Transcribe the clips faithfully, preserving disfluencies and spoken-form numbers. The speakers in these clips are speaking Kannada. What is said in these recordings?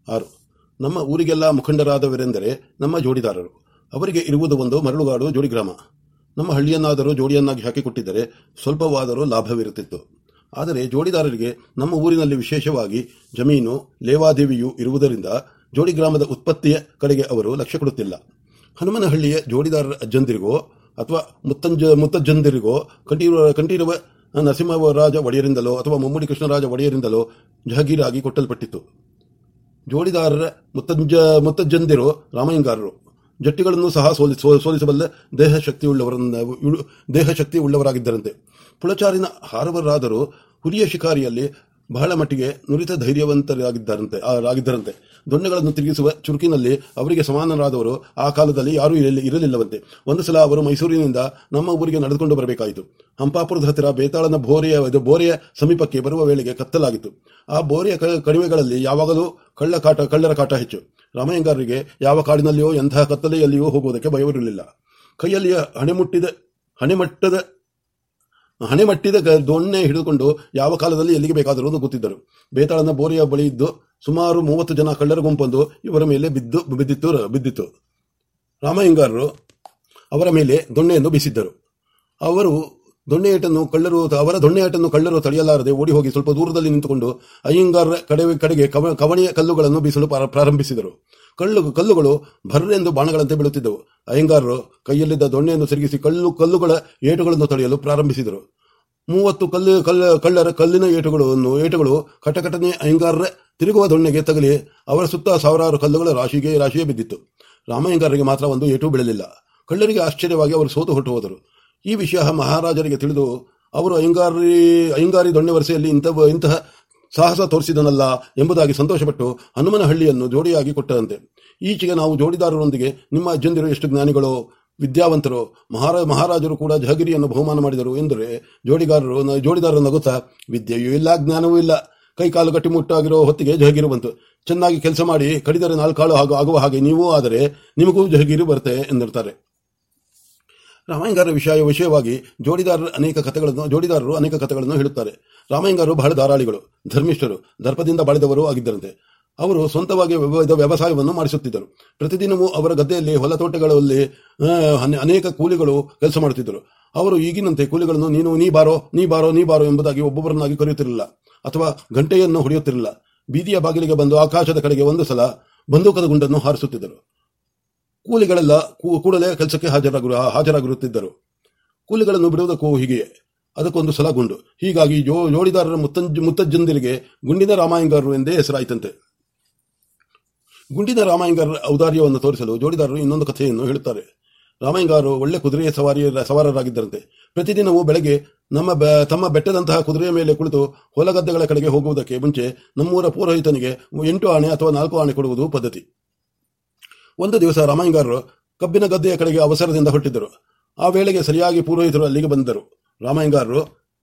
ಆರು. ನಮ್ಮ ಊರಿಗೆಲ್ಲ ಮುಖಂಡರಾದವರೆಂದರೆ ನಮ್ಮ ಜೋಡಿದಾರರು. ಅವರಿಗೆ ಇರುವುದು ಒಂದು ಮರಳುಗಾಡು ಜೋಡಿಗ್ರಾಮ. ನಮ್ಮ ಹಳ್ಳಿಯನ್ನಾದರೂ ಜೋಡಿಯನ್ನಾಗಿ ಹಾಕಿಕೊಟ್ಟಿದ್ದರೆ ಸ್ವಲ್ಪವಾದರೂ ಲಾಭವಿರುತ್ತಿತ್ತು. ಆದರೆ ಜೋಡಿದಾರರಿಗೆ ನಮ್ಮ ಊರಿನಲ್ಲಿ ವಿಶೇಷವಾಗಿ ಜಮೀನು ಲೇವಾದೇವಿಯೂ ಇರುವುದರಿಂದ ಜೋಡಿಗ್ರಾಮದ ಉತ್ಪತ್ತಿಯ ಕಡೆಗೆ ಅವರು ಲಕ್ಷ್ಯ ಕೊಡುತ್ತಿಲ್ಲ. ಹನುಮನಹಳ್ಳಿಯ ಜೋಡಿದಾರರ ಅಜ್ಜಂದಿರಿಗೋ ಅಥವಾ ಮುತ್ತಂಜ ಮುತ್ತಜ್ಜಂದಿರಿಗೋ ಕಂಠೀರುವ ಕಂಠೀರವ ನರಸಿಂಹರಾಜ ಒಡೆಯರಿಂದಲೋ ಅಥವಾ ಮುಮ್ಮಡಿ ಕೃಷ್ಣರಾಜ ಒಡೆಯರಿಂದಲೋ ಜಹಗೀರಾಗಿ ಕೊಟ್ಟಲ್ಪಟ್ಟಿತ್ತು. ಜೋಡಿದಾರರ ಮುತ್ತಂಜ ಮುತ್ತಜ್ಜಂದಿರು ರಾಮಯ್ಯಂಗಾರರು ಜಟ್ಟಿಗಳನ್ನು ಸಹ ಸೋಲಿ ಸೋಲಿಸಬಲ್ಲ ದೇಹಶಕ್ತಿಯುಳ್ಳವರನ್ನ ದೇಹಶಕ್ತಿಯುಳ್ಳವರಾಗಿದ್ದರಂತೆ. ಪುಳಚಾರಿನ ಹಾರವರಾದರೂ ಹುಲಿಯ ಶಿಕಾರಿಯಲ್ಲಿ ಬಹಳ ಮಟ್ಟಿಗೆ ನುರಿತ ಧೈರ್ಯವಂತರಾಗಿದ್ದರಂತೆ ಆಗಿದ್ದರಂತೆ ದೊಣ್ಣೆಗಳನ್ನು ತಿರುಗಿಸುವ ಚುರುಕಿನಲ್ಲಿ ಅವರಿಗೆ ಸಮಾನರಾದವರು ಆ ಕಾಲದಲ್ಲಿ ಯಾರೂ ಇರಲಿಲ್ಲವಂತೆ. ಒಂದು ಸಲ ಅವರು ಮೈಸೂರಿನಿಂದ ನಮ್ಮ ಊರಿಗೆ ನಡೆದುಕೊಂಡು ಬರಬೇಕಾಯಿತು. ಹಂಪಾಪುರದ ಹತ್ತಿರ ಬೇತಾಳನ ಬೋರೆಯ ಬೋರೆಯ ಸಮೀಪಕ್ಕೆ ಬರುವ ವೇಳೆಗೆ ಕತ್ತಲಾಗಿತ್ತು. ಆ ಬೋರೆಯ ಕಣಿವೆಗಳಲ್ಲಿ ಯಾವಾಗಲೂ ಕಳ್ಳ ಕಾಟ ಕಳ್ಳರ ಕಾಟ ಹೆಚ್ಚು. ರಾಮಯ್ಯಂಗಾರರಿಗೆ ಯಾವ ಕಾಡಿನಲ್ಲಿಯೋ ಎಂತಹ ಕತ್ತಲೆಯಲ್ಲಿಯೂ ಹೋಗುವುದಕ್ಕೆ ಭಯವಿರಲಿಲ್ಲ. ಕೈಯಲ್ಲಿಯ ಹಣೆಮುಟ್ಟಿದ ಹಣೆಮಟ್ಟದ ಹಣೆಮಟ್ಟಿದ ದೊಣ್ಣೆ ಹಿಡಿದುಕೊಂಡು ಯಾವ ಕಾಲದಲ್ಲಿ ಎಲ್ಲಿಗೆ ಬೇಕಾದರೂ ನುಗ್ಗುತ್ತಿದ್ದರು. ಬೇತಾಳನ ಬೋರೆಯ ಬಳಿ ಇದ್ದು ಸುಮಾರು ಮೂವತ್ತು ಜನ ಕಳ್ಳರ ಗುಂಪೊಂದು ಇವರ ಮೇಲೆ ಬಿದ್ದು ಬಿದ್ದಿತ್ತು ಬಿದ್ದಿತ್ತು ರಾಮಯ್ಯಂಗಾರರು ಅವರ ಮೇಲೆ ದೊಣ್ಣೆಯನ್ನು ಬೀಸಿದ್ದರು. ಅವರು ದೊಣ್ಣೆಯೇಟನ್ನು ಕಳ್ಳರು ಅವರ ದೊಣ್ಣೆಯೇಟನ್ನು ಕಳ್ಳರು ತಡೆಯಲಾರದೆ ಓಡಿ ಹೋಗಿ ಸ್ವಲ್ಪ ದೂರದಲ್ಲಿ ನಿಂತುಕೊಂಡು ಅಯ್ಯಂಗಾರರ ಕಡೆ ಕಡೆಗೆ ಕವಣೆಯ ಕಲ್ಲುಗಳನ್ನು ಬೀಸಲು ಪ್ರಾರಂಭಿಸಿದರು. ಕಲ್ಲು ಕಲ್ಲುಗಳು ಭರ್ರೆಂದು ಬಾಣಗಳಂತೆ ಬೀಳುತ್ತಿದ್ದವು. ಅಯ್ಯಂಗಾರರು ಕೈಯಲ್ಲಿದ್ದ ದೊಣ್ಣೆಯನ್ನು ತಿರುಗಿಸಿ ಕಲ್ಲು ಕಲ್ಲುಗಳ ಏಟುಗಳನ್ನು ತಡೆಯಲು ಪ್ರಾರಂಭಿಸಿದರು. ಮೂವತ್ತು ಕಲ್ಲು ಕಲ್ಲ ಕಳ್ಳರ ಕಲ್ಲಿನ ಏಟುಗಳನ್ನು ಏಟುಗಳು ಕಟಕಟನೆ ಅಯ್ಯಂಗಾರರ ತಿರುಗುವ ದೊಣ್ಣೆಗೆ ತಗಲಿ ಅವರ ಸುತ್ತ ಸಾವಿರಾರು ಕಲ್ಲುಗಳ ರಾಶಿಗೆ ರಾಶಿಯೇ ಬಿದ್ದಿತ್ತು. ರಾಮಯ್ಯಂಗಾರರಿಗೆ ಮಾತ್ರ ಒಂದು ಏಟು ಬೀಳಲಿಲ್ಲ. ಕಳ್ಳರಿಗೆ ಆಶ್ಚರ್ಯವಾಗಿ ಅವರು ಸೋತು ಹೊರಟು ಹೋದರು. ಈ ವಿಷಯ ಮಹಾರಾಜರಿಗೆ ತಿಳಿದು ಅವರು ಅಯ್ಯಂಗಾರಿ ಅಯ್ಯಂಗಾರಿ ದೊಣ್ಣೆ ವರಸೆಯಲ್ಲಿ ಇಂತಹ ಇಂತಹ ಸಾಹಸ ತೋರಿಸಿದನಲ್ಲ ಎಂಬುದಾಗಿ ಸಂತೋಷಪಟ್ಟು ಹನುಮನಹಳ್ಳಿಯನ್ನು ಜೋಡಿಯಾಗಿ ಕೊಟ್ಟರಂತೆ. ಈಚೆಗೆ ನಾವು ಜೋಡಿದಾರರೊಂದಿಗೆ ನಿಮ್ಮ ಅಜ್ಜಂದಿರು ಎಷ್ಟು ಜ್ಞಾನಿಗಳು ವಿದ್ಯಾವಂತರು, ಮಹಾರಾ ಮಹಾರಾಜರು ಕೂಡ ಜಹಗಿರಿಯನ್ನು ಬಹುಮಾನ ಮಾಡಿದರು ಎಂದರೆ ಜೋಡಿಗಾರರು ಜೋಡಿದಾರರು ನಗುತ್ತಾ, ವಿದ್ಯೆಯೂ ಇಲ್ಲ ಜ್ಞಾನವೂ ಇಲ್ಲ, ಕೈಕಾಲು ಗಟ್ಟಿಮುಟ್ಟಾಗಿರೋ ಹೊತ್ತಿಗೆ ಜಹಗೀರು ಬಂತು. ಚೆನ್ನಾಗಿ ಕೆಲಸ ಮಾಡಿ ಕಡಿದರೆ ನಾಲ್ಕಾಳು ಹಾಗೂ ಆಗುವ ಹಾಗೆ ನೀವೂ ಆದರೆ ನಿಮಗೂ ಜಹಗೀರು ಬರುತ್ತೆ ಎಂದಿರ್ತಾರೆ. ರಾಮಯ್ಯಂಗಾರರ ವಿಷಯ ವಿಷಯವಾಗಿ ಜೋಡಿದಾರರ ಅನೇಕ ಕಥೆಗಳನ್ನು ಜೋಡಿದಾರರು ಅನೇಕ ಕಥೆಗಳನ್ನು ಹೇಳುತ್ತಾರೆ. ರಾಮಯ್ಯಂಗಾರರು ಬಹಳ ಧಾರಾಳಿಗಳು, ಧರ್ಮಿಷ್ಠರು, ದರ್ಪದಿಂದ ಬಾಳಿದವರು ಆಗಿದ್ದರಂತೆ. ಅವರು ಸ್ವಂತವಾಗಿ ವ್ಯವಸಾಯವನ್ನು ಮಾಡಿಸುತ್ತಿದ್ದರು. ಪ್ರತಿದಿನವೂ ಅವರ ಗದ್ದೆಯಲ್ಲಿ ಹೊಲ ತೋಟಗಳಲ್ಲಿ ಅನೇಕ ಕೂಲಿಗಳು ಕೆಲಸ ಮಾಡುತ್ತಿದ್ದರು. ಅವರು ಈಗಿನಂತೆ ಕೂಲಿಗಳನ್ನು ನೀನು ನೀ ಬಾರೋ ನೀ ಬಾರೋ ನೀ ಬಾರೋ ಎಂಬುದಾಗಿ ಒಬ್ಬೊಬ್ಬರನ್ನಾಗಿ ಕರೆಯುತ್ತಿರಲಿಲ್ಲ ಅಥವಾ ಗಂಟೆಯನ್ನು ಹೊಡೆಯುತ್ತಿರಲಿಲ್ಲ. ಬೀದಿಯ ಬಾಗಿಲಿಗೆ ಬಂದು ಆಕಾಶದ ಕಡೆಗೆ ಒಂದು ಸಲ ಬಂದೂಕದ ಗುಂಡನ್ನು ಹಾರಿಸುತ್ತಿದ್ದರು. ಕೂಲಿಗಳೆಲ್ಲ ಕೂಡಲೇ ಕೆಲಸಕ್ಕೆ ಹಾಜರಾಗಿರು ಹಾಜರಾಗಿರುತ್ತಿದ್ದರು. ಕೂಲಿಗಳನ್ನು ಬಿಡುವುದಕ್ಕೂ ಹೀಗೆಯೇ, ಅದಕ್ಕೊಂದು ಸಲ ಗುಂಡು. ಹೀಗಾಗಿ ಜೋ ಜೋಡಿದಾರರ ಮುತ್ತಂಜ ಮುತ್ತಜ್ಜಂದಿರಿಗೆ ಗುಂಡಿನ ರಾಮಯ್ಯಂಗಾರರು ಎಂದೇ ಹೆಸರಾಯಿತಂತೆ. ಗುಂಡಿನ ರಾಮಯ್ಯಂಗಾರರ ಔದಾರ್ಯವನ್ನು ತೋರಿಸಲು ಜೋಡಿದಾರರು ಇನ್ನೊಂದು ಕಥೆಯನ್ನು ಹೇಳುತ್ತಾರೆ. ರಾಮಯ್ಯಂಗಾರರು ಒಳ್ಳೆ ಕುದುರೆಯ ಸವಾರಿ ಸವಾರರಾಗಿದ್ದರಂತೆ. ಪ್ರತಿದಿನವೂ ಬೆಳಗ್ಗೆ ನಮ್ಮ ತಮ್ಮ ಬೆಟ್ಟದಂತಹ ಕುದುರೆಯ ಮೇಲೆ ಕುಳಿತು ಹೊಲಗದ್ದೆಗಳ ಕಡೆಗೆ ಹೋಗುವುದಕ್ಕೆ ಮುಂಚೆ ನಮ್ಮೂರ ಪುರೋಹಿತನಿಗೆ ಎಂಟು ಆಣೆ ಅಥವಾ ನಾಲ್ಕು ಆಣೆ ಕೊಡುವುದು ಪದ್ಧತಿ. ಒಂದು ದಿವಸ ರಾಮಯ್ಯಂಗಾರರು ಕಬ್ಬಿನ ಗದ್ದೆಯ ಕಡೆಗೆ ಅವಸರದಿಂದ ಹೊರಟಿದ್ದರು. ಆ ವೇಳೆಗೆ ಸರಿಯಾಗಿ ಪುರೋಹಿತರು ಅಲ್ಲಿಗೆ ಬಂದರು. ರಾಮಯ್ಯಂಗಾರರು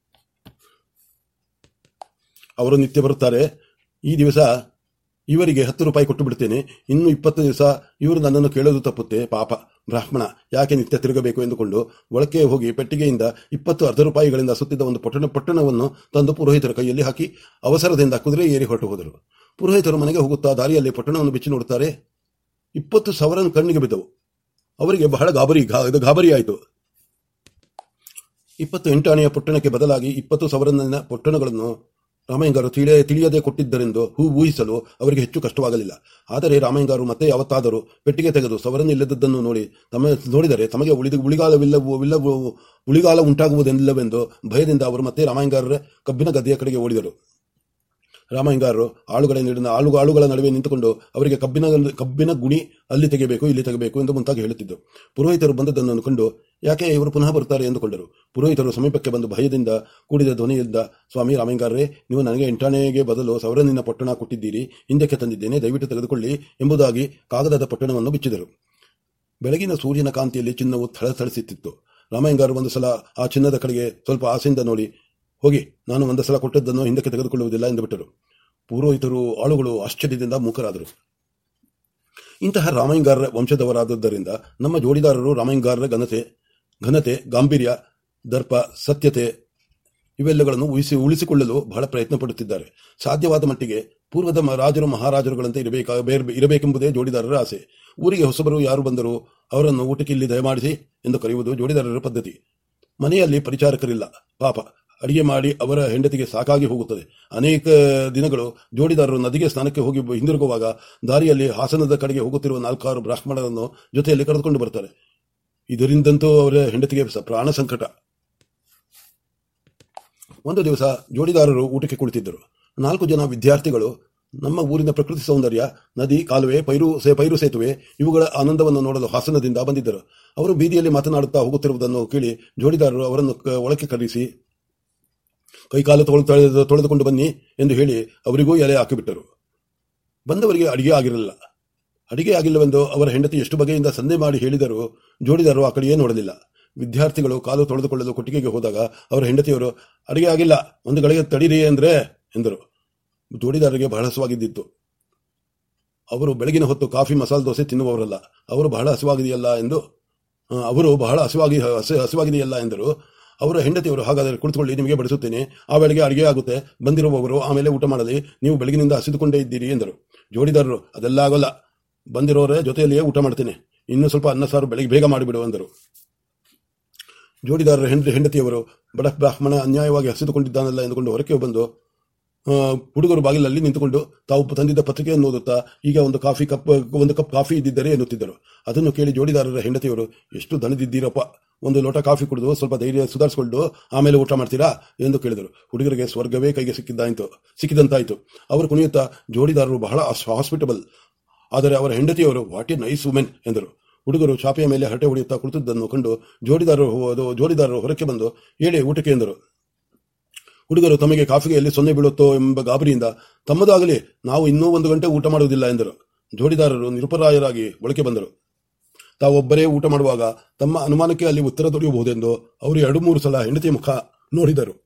ಅವರು ನಿತ್ಯ ಬರುತ್ತಾರೆ, ಈ ದಿವಸ ಇವರಿಗೆ ಹತ್ತು ರೂಪಾಯಿ ಕೊಟ್ಟು ಬಿಡ್ತೇನೆ, ಇನ್ನು ಇಪ್ಪತ್ತು ದಿವಸ ಇವರು ನನ್ನನ್ನು ಕೇಳೋದು ತಪ್ಪುತ್ತೆ, ಪಾಪ ಬ್ರಾಹ್ಮಣ ಯಾಕೆ ನಿತ್ಯ ತಿರುಗಬೇಕು ಎಂದುಕೊಂಡು ಒಳಕ್ಕೆ ಹೋಗಿ ಪೆಟ್ಟಿಗೆಯಿಂದ ಇಪ್ಪತ್ತು ಅರ್ಧ ರೂಪಾಯಿಗಳಿಂದ ಸುತ್ತಿದ್ದ ಒಂದು ಪೊಟ್ಟಣ ಪೊಟ್ಟಣವನ್ನು ತಂದು ಪುರೋಹಿತರ ಕೈಯಲ್ಲಿ ಹಾಕಿ ಅವಸರದಿಂದ ಕುದುರೆ ಏರಿ ಹೊರಟು ಹೋದರು. ಪುರೋಹಿತರು ಮನೆಗೆ ಹೋಗುತ್ತಾ ದಾರಿಯಲ್ಲಿ ಪೊಟ್ಟಣವನ್ನು ಬಿಚ್ಚಿ ನೋಡುತ್ತಾರೆ. ಇಪ್ಪತ್ತು ಸಾವಿರ ಕಣ್ಣಿಗೆ ಬಿದ್ದವು. ಅವರಿಗೆ ಬಹಳ ಗಾಬರಿ ಗಾಬರಿಯಾಯಿತು. ಇಪ್ಪತ್ತು ಎಂಟಾಣೆಯ ಪೊಟ್ಟಣಕ್ಕೆ ಬದಲಾಗಿ ಇಪ್ಪತ್ತು ಸಾವಿರನ ಪೊಟ್ಟಣಗಳನ್ನು ರಾಮಯ್ಯಂಗಾರು ತಿಳಿಯ ತಿಳಿಯದೆ ಕೊಟ್ಟಿದ್ದರೆಂದು ಹೂ ಊಹಿಸಲು ಅವರಿಗೆ ಹೆಚ್ಚು ಕಷ್ಟವಾಗಲಿಲ್ಲ. ಆದರೆ ರಾಮಯ್ಯಂಗಾರು ಮತ್ತೆ ಯಾವತ್ತಾದರೂ ಪೆಟ್ಟಿಗೆ ತೆಗೆದು ಸವರನ್ನು ಇಲ್ಲದದ್ದನ್ನು ನೋಡಿ ತಮ್ಮ ನೋಡಿದರೆ ತಮಗೆ ಉಳಿದ ಉಳಿಗಾಲವಿಲ್ಲವೋ ಇಲ್ಲವೋ ಉಳಿಗಾಲ ಉಂಟಾಗುವುದಿಲ್ಲವೆಂದು ಭಯದಿಂದ ಅವರು ಮತ್ತೆ ರಾಮಯ್ಯಂಗಾರರ ಕಬ್ಬಿನ ಗದ್ದೆಯ ಕಡೆಗೆ ಓಡಿದರು. ರಾಮಯ್ಯಂಗಾರರು ಆಳುಗಳ ಆಳು ಆಳುಗಳ ನಡುವೆ ನಿಂತುಕೊಂಡು ಅವರಿಗೆ ಕಬ್ಬಿನ ಕಬ್ಬಿನ ಗುಣಿ ಅಲ್ಲಿ ತೆಗೆಯಬೇಕು ಇಲ್ಲಿ ತೆಗೆಯಬೇಕು ಎಂದು ಮುಂತಾಗಿ ಹೇಳುತ್ತಿದ್ದರು. ಪುರೋಹಿತರು ಬಂದದ್ದನ್ನು ಕಂಡು ಯಾಕೆ ಇವರು ಪುನಃ ಬರುತ್ತಾರೆ ಎಂದುಕೊಂಡರು. ಪುರೋಹಿತರು ಸಮೀಪಕ್ಕೆ ಬಂದು ಭಯದಿಂದ ಕೂಡಿದ ಧ್ವನಿಯಿಂದ, ಸ್ವಾಮಿ ರಾಮಯ್ಯಂಗಾರರೇ, ನೀವು ನನಗೆ ಎಂಟಾಣೆಗೆ ಬದಲು ಸವರನಿನ ಪೊಟ್ಟಣ ಕೊಟ್ಟಿದ್ದೀರಿ, ಹಿಂದಕ್ಕೆ ತಂದಿದ್ದೇನೆ, ದಯವಿಟ್ಟು ತೆಗೆದುಕೊಳ್ಳಿ ಎಂಬುದಾಗಿ ಕಾಗದದ ಪೊಟ್ಟಣವನ್ನು ಬಿಚ್ಚಿದರು. ಬೆಳಗಿನ ಸೂರ್ಯನ ಕಾಂತಿಯಲ್ಲಿ ಚಿನ್ನವು ಥಳಥಳಿಸುತ್ತಿತ್ತು. ರಾಮಯ್ಯಂಗಾರರು ಒಂದು ಸಲ ಆ ಚಿನ್ನದ ಕಡೆಗೆ ಸ್ವಲ್ಪ ಆಸೆಯಿಂದ ನೋಡಿ, ಹೋಗಿ ನಾನು ಒಂದು ಸಲ ಕೊಟ್ಟದ್ದನ್ನು ಹಿಂದಕ್ಕೆ ತೆಗೆದುಕೊಳ್ಳುವುದಿಲ್ಲ ಎಂದುಬಿಟ್ಟರು. ಪುರೋಹಿತರು ಆಳುಗಳು ಆಶ್ಚರ್ಯದಿಂದ ಮೂಕರಾದರು. ಇಂತಹ ರಾಮಯ್ಯಂಗಾರರ ವಂಶದವರಾದದ್ದರಿಂದ ನಮ್ಮ ಜೋಡಿದಾರರು ರಾಮಯ್ಯಂಗಾರರ ಘನತೆ ಘನತೆ ಗಾಂಭೀರ್ಯ ದರ್ಪ ಸತ್ಯತೆ ಇವೆಲ್ಲಗಳನ್ನು ಉಳಿಸಿ ಉಳಿಸಿಕೊಳ್ಳಲು ಬಹಳ ಪ್ರಯತ್ನ ಪಡುತ್ತಿದ್ದಾರೆ. ಸಾಧ್ಯವಾದ ಮಟ್ಟಿಗೆ ಪೂರ್ವದ ರಾಜರು ಮಹಾರಾಜರುಗಳಂತೆ ಇರಬೇಕಾ ಇರಬೇಕೆಂಬುದೇ ಜೋಡಿದಾರರ ಆಸೆ. ಊರಿಗೆ ಹೊಸಬರು ಯಾರು ಬಂದರೂ ಅವರನ್ನು ಊಟಕ್ಕೆ ಇಲ್ಲಿ ದಯಮಾಡಿಸಿ ಎಂದು ಕರೆಯುವುದು ಜೋಡಿದಾರರ ಪದ್ಧತಿ. ಮನೆಯಲ್ಲಿ ಪರಿಚಾರಕರಿಲ್ಲ. ಪಾಪ ಅಡಿಗೆ ಮಾಡಿ ಅವರ ಹೆಂಡತಿಗೆ ಸಾಕಾಗಿ ಹೋಗುತ್ತದೆ. ಅನೇಕ ದಿನಗಳು ಜೋಡಿದಾರರು ನದಿಗೆ ಸ್ನಾನಕ್ಕೆ ಹೋಗಿ ಹಿಂದಿರುಗುವಾಗ ದಾರಿಯಲ್ಲಿ ಹಾಸನದ ಕಡೆಗೆ ಹೋಗುತ್ತಿರುವ ನಾಲ್ಕಾರು ಬ್ರಾಹ್ಮಣರನ್ನು ಜೊತೆಯಲ್ಲಿ ಕರೆದುಕೊಂಡು ಬರ್ತಾರೆ. ಇದರಿಂದಂತೂ ಅವರ ಹೆಂಡತಿಗೆ ಪ್ರಾಣ ಸಂಕಟ. ಒಂದು ದಿವಸ ಜೋಡಿದಾರರು ಊಟಕ್ಕೆ ಕುಳಿತಿದ್ದರು. ನಾಲ್ಕು ಜನ ವಿದ್ಯಾರ್ಥಿಗಳು ನಮ್ಮ ಊರಿನ ಪ್ರಕೃತಿ ಸೌಂದರ್ಯ, ನದಿ, ಕಾಲುವೆ, ಪೈರು ಪೈರು ಸೇತುವೆ ಇವುಗಳ ಆನಂದವನ್ನು ನೋಡಲು ಹಾಸನದಿಂದ ಬಂದಿದ್ದರು. ಅವರು ಬೀದಿಯಲ್ಲಿ ಮಾತನಾಡುತ್ತಾ ಹೋಗುತ್ತಿರುವುದನ್ನು ಕೇಳಿ ಜೋಡಿದಾರರು ಅವರನ್ನು ಒಳಕ್ಕೆ ಕರೆಸಿ ಕೈಕಾಲು ತೊಳೆದು ತೊಳೆದುಕೊಂಡು ಬನ್ನಿ ಎಂದು ಹೇಳಿ ಅವರಿಗೂ ಎಲೆ ಹಾಕಿಬಿಟ್ಟರು. ಬಂದವರಿಗೆ ಅಡಿಗೆ ಆಗಿರಲಿಲ್ಲ. ಅಡಿಗೆ ಆಗಿಲ್ಲವೆಂದು ಅವರ ಹೆಂಡತಿ ಎಷ್ಟು ಬಗೆಯಿಂದ ಸಂದೆ ಮಾಡಿ ಹೇಳಿದರೂ ಜೋಡಿದಾರರು ಆ ಕಡೆಯೇ ನೋಡಲಿಲ್ಲ. ವಿದ್ಯಾರ್ಥಿಗಳು ಕಾಲು ತೊಳೆದುಕೊಳ್ಳಲು ಕೊಟ್ಟಿಗೆಗೆ ಹೋದಾಗ ಅವರ ಹೆಂಡತಿಯವರು ಅಡಿಗೆ ಆಗಿಲ್ಲ, ಒಂದು ಗಳಿಗೆ ತಡೀರಿ ಅಂದ್ರೆ ಎಂದರು. ಜೋಡಿದಾರರಿಗೆ ಬಹಳ ಹಸುವಾಗಿದ್ದಿತ್ತು. ಅವರು ಬೆಳಗಿನ ಹೊತ್ತು ಕಾಫಿ ಮಸಾಲೆ ದೋಸೆ ತಿನ್ನುವವರಲ್ಲ. ಅವರು ಬಹಳ ಹಸುವಾಗಿದೆಯಲ್ಲ ಎಂದು ಅವರು ಬಹಳ ಹಸುವಾಗಿ ಹಸುವಾಗಿದೆಯಲ್ಲ ಎಂದರು. ಅವರ ಹೆಂಡತಿಯವರು ಹಾಗಾದರೆ ಕುಳಿತುಕೊಳ್ಳಿ, ನಿಮಗೆ ಬಡಿಸುತ್ತೇನೆ, ಆ ವೇಳೆಗೆ ಅಡಿಗೆ ಆಗುತ್ತೆ, ಬಂದಿರುವವರು ಆಮೇಲೆ ಊಟ ಮಾಡಲಿ, ನೀವು ಬೆಳಗಿನಿಂದ ಹಸಿದುಕೊಂಡೇ ಇದ್ದೀರಿ ಎಂದರು. ಜೋಡಿದಾರರು ಅದೆಲ್ಲ ಆಗೋಲ್ಲ, ಬಂದಿರೋರ ಜೊತೆಯಲ್ಲಿಯೇ ಊಟ ಮಾಡ್ತೇನೆ, ಇನ್ನೂ ಸ್ವಲ್ಪ ಅನ್ನ ಸಾರು ಬೆಳಗ್ಗೆ ಬೇಗ ಮಾಡಿಬಿಡು ಎಂದರು. ಜೋಡಿದಾರರ ಹೆಂಡತಿ ಹೆಂಡತಿಯವರು ಬಡ ಬ್ರಾಹ್ಮಣ ಅನ್ಯಾಯವಾಗಿ ಹಸಿದುಕೊಂಡಿದ್ದಾನಲ್ಲ ಎಂದುಕೊಂಡು ಹೊರಕ್ಕೆ ಬಂದು ಹುಡುಗರು ಬಾಗಿಲಲ್ಲಿ ನಿಂತುಕೊಂಡು ತಾವು ತಂದಿದ್ದ ಪತ್ರಿಕೆಯನ್ನು ಓದುತ್ತಾ ಈಗ ಒಂದು ಕಾಫಿ ಕಪ್ ಒಂದು ಕಪ್ ಕಾಫಿ ಇದ್ದಿದ್ದರೆ ಎನ್ನುತ್ತಿದ್ದರು. ಅದನ್ನು ಕೇಳಿ ಜೋಡಿದಾರರ ಹೆಂಡತಿಯವರು ಎಷ್ಟು ದಣಿದಿದ್ದೀರಪ್ಪ, ಒಂದು ಲೋಟ ಕಾಫಿ ಕುಡಿದು ಸ್ವಲ್ಪ ಧೈರ್ಯ ಸುಧಾರಿಸಿಕೊಂಡು ಆಮೇಲೆ ಊಟ ಮಾಡ್ತೀರಾ ಎಂದು ಕೇಳಿದರು. ಹುಡುಗರಿಗೆ ಸ್ವರ್ಗವೇ ಕೈಗೆ ಸಿಕ್ಕಿದ್ದಾಯಿತು ಸಿಕ್ಕಿದಂತಾಯಿತು. ಅವರು ಕುಣಿಯುತ್ತಾ ಜೋಡಿದಾರರು ಬಹಳ ಹಾಸ್ಪಿಟಬಲ್, ಆದರೆ ಅವರ ಹೆಂಡತಿಯವರು ವಾಟ್ ಎ ನೈಸ್ ವುಮೆನ್ ಎಂದರು. ಹುಡುಗರು ಚಾಪೆಯ ಮೇಲೆ ಹರಟೆ ಹೊಡೆಯುತ್ತಾ ಕುಳಿತದ್ದನ್ನು ಕಂಡು ಜೋಡಿದಾರರು ಜೋಡಿದಾರರು ಹೊರಕ್ಕೆ ಬಂದು ಹೇಳಿ ಊಟಕ್ಕೆ ಎಂದರು. ಹುಡುಗರು ತಮಗೆ ಕಾಫಿಗೆ ಎಲ್ಲಿ ಸೊನ್ನೆ ಬೀಳುತ್ತೋ ಎಂಬ ಗಾಬರಿಯಿಂದ ತಮ್ಮದಾಗಲಿ, ನಾವು ಇನ್ನೂ ಒಂದು ಗಂಟೆ ಊಟ ಮಾಡುವುದಿಲ್ಲ ಎಂದರು. ಜೋಡಿದಾರರು ನಿರುಪರಾಯರಾಗಿ ಒಳಗೆ ಬಂದರು. ತಾವೊಬ್ಬರೇ ಊಟ ಮಾಡುವಾಗ ತಮ್ಮ ಅನುಮಾನಕ್ಕೆ ಅಲ್ಲಿ ಉತ್ತರ ದೊರೆಯಬಹುದೆಂದು ಅವರು ಎರಡು ಮೂರು ಸಲ ಹೆಂಡತಿಯ ಮುಖ ನೋಡಿದರು.